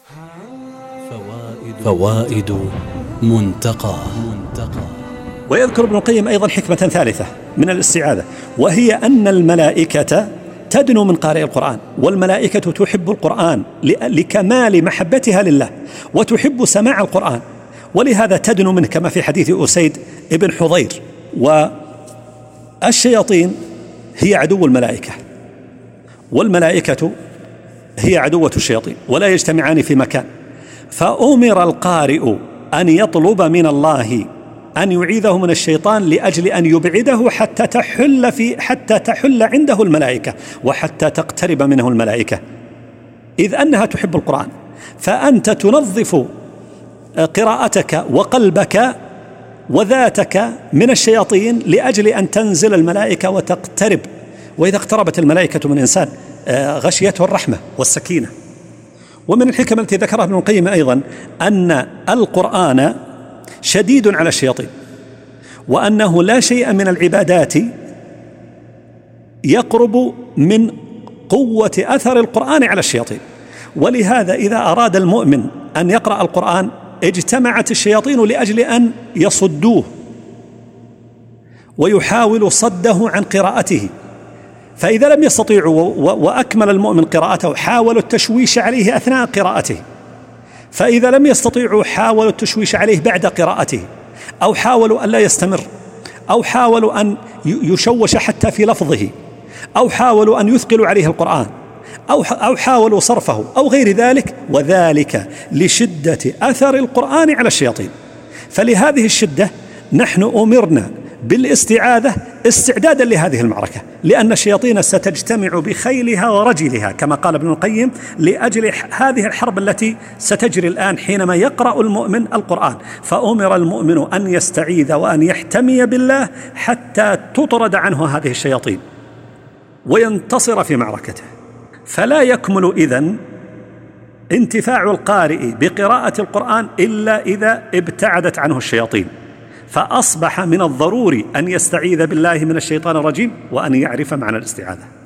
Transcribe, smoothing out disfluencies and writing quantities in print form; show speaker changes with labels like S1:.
S1: فوائد منتقى.
S2: ويذكر ابن القيم أيضا حكمة ثالثة من الاستعاذة، وهي أن الملائكة تدنو من قارئ القرآن، والملائكة تحب القرآن لكمال محبتها لله، وتحب سماع القرآن، ولهذا تدنو منه كما في حديث أسيد ابن حضير. والشياطين هي عدو الملائكة، والملائكة هي عدوة الشياطين، ولا يجتمعان في مكان. فأمر القارئ أن يطلب من الله أن يعيذه من الشيطان لأجل أن يبعده حتى تحل عنده الملائكة، وحتى تقترب منه الملائكة، إذ أنها تحب القرآن. فأنت تنظف قراءتك وقلبك وذاتك من الشياطين لأجل أن تنزل الملائكة وتقترب، وإذا اقتربت الملائكة من إنسان غشيته الرحمة والسكينة. ومن الحكم التي ذكرها ابن القيم أيضا أن القرآن شديد على الشياطين، وأنه لا شيء من العبادات يقرب من قوة أثر القرآن على الشياطين. ولهذا إذا أراد المؤمن أن يقرأ القرآن اجتمعت الشياطين لأجل أن يصدوه ويحاولوا صده عن قراءته، فإذا لم يستطيعوا وأكمل المؤمن قراءته حاولوا التشويش عليه أثناء قراءته، فإذا لم يستطيعوا حاولوا التشويش عليه بعد قراءته، أو حاولوا أن لا يستمر، أو حاولوا أن يشوش حتى في لفظه، أو حاولوا أن يثقلوا عليه القرآن، أو حاولوا صرفه أو غير ذلك، وذلك لشدة أثر القرآن على الشياطين. فلهذه الشدة نحن أمرنا بالاستعاذة استعدادا لهذه المعركة، لأن الشياطين ستجتمع بخيلها ورجلها كما قال ابن القيم لأجل هذه الحرب التي ستجري الآن حينما يقرأ المؤمن القرآن. فأمر المؤمن أن يستعيذ وأن يحتمي بالله حتى تطرد عنه هذه الشياطين وينتصر في معركته. فلا يكمل إذن انتفاع القارئ بقراءة القرآن إلا إذا ابتعدت عنه الشياطين، فأصبح من الضروري أن يستعيذ بالله من الشيطان الرجيم وأن يعرف معنى الاستعاذة.